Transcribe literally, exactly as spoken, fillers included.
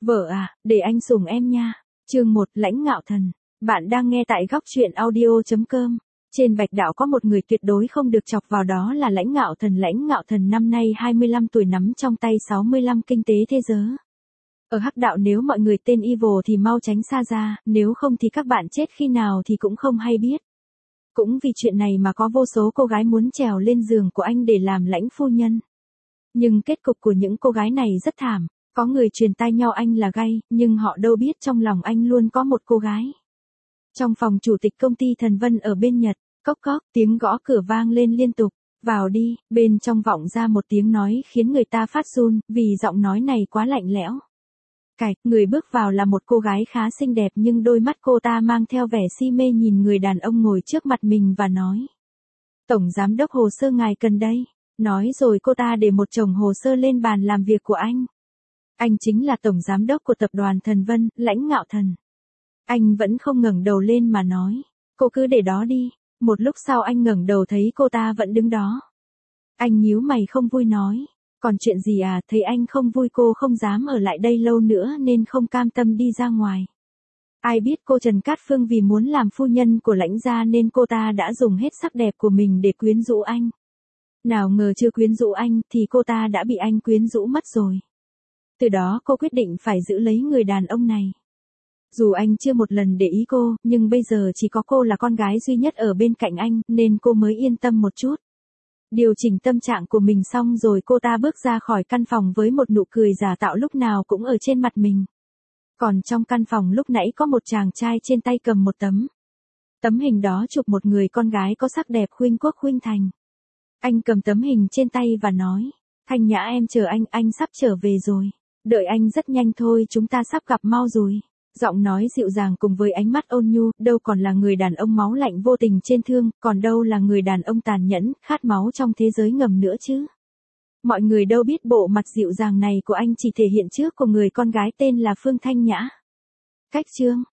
Vợ à, để anh sủng em nha. Chương một, Lãnh Ngạo Thần. Bạn đang nghe tại góc truyện audio chấm com. Trên Bạch Đạo có một người tuyệt đối không được chọc vào, đó là Lãnh Ngạo Thần. Lãnh Ngạo Thần năm nay hai mươi lăm tuổi, nắm trong tay sáu mươi lăm kinh tế thế giới. Ở Hắc Đạo nếu mọi người tên Evil thì mau tránh xa ra, nếu không thì các bạn chết khi nào thì cũng không hay biết. Cũng vì chuyện này mà có vô số cô gái muốn trèo lên giường của anh để làm lãnh phu nhân. Nhưng kết cục của những cô gái này rất thảm. Có người truyền tai nhau anh là gay, nhưng họ đâu biết trong lòng anh luôn có một cô gái. Trong phòng chủ tịch công ty Thần Vân ở bên Nhật, cốc cốc, tiếng gõ cửa vang lên liên tục. Vào đi, bên trong vọng ra một tiếng nói khiến người ta phát run, vì giọng nói này quá lạnh lẽo. Cạch, người bước vào là một cô gái khá xinh đẹp, nhưng đôi mắt cô ta mang theo vẻ si mê nhìn người đàn ông ngồi trước mặt mình và nói. Tổng giám đốc, hồ sơ ngài cần đây. Nói rồi cô ta để một chồng hồ sơ lên bàn làm việc của anh. Anh chính là tổng giám đốc của tập đoàn Thần Vân, Lãnh Ngạo Thần. Anh vẫn không ngẩng đầu lên mà nói. Cô cứ để đó đi. Một lúc sau anh ngẩng đầu thấy cô ta vẫn đứng đó. Anh nhíu mày không vui nói. Còn chuyện gì à, thấy anh không vui cô không dám ở lại đây lâu nữa nên không cam tâm đi ra ngoài. Ai biết cô Trần Cát Phương vì muốn làm phu nhân của Lãnh gia nên cô ta đã dùng hết sắc đẹp của mình để quyến rũ anh. Nào ngờ chưa quyến rũ anh thì cô ta đã bị anh quyến rũ mất rồi. Từ đó cô quyết định phải giữ lấy người đàn ông này. Dù anh chưa một lần để ý cô, nhưng bây giờ chỉ có cô là con gái duy nhất ở bên cạnh anh, nên cô mới yên tâm một chút. Điều chỉnh tâm trạng của mình xong rồi cô ta bước ra khỏi căn phòng với một nụ cười giả tạo lúc nào cũng ở trên mặt mình. Còn trong căn phòng lúc nãy có một chàng trai trên tay cầm một tấm. Tấm hình đó chụp một người con gái có sắc đẹp khuynh quốc khuynh thành. Anh cầm tấm hình trên tay và nói. Thanh Nhã em chờ anh, anh sắp trở về rồi. Đợi anh rất nhanh thôi, chúng ta sắp gặp mau rồi. Giọng nói dịu dàng cùng với ánh mắt ôn nhu, đâu còn là người đàn ông máu lạnh vô tình trên thương, còn đâu là người đàn ông tàn nhẫn, khát máu trong thế giới ngầm nữa chứ. Mọi người đâu biết bộ mặt dịu dàng này của anh chỉ thể hiện trước của người con gái tên là Phương Thanh Nhã. Cách chương,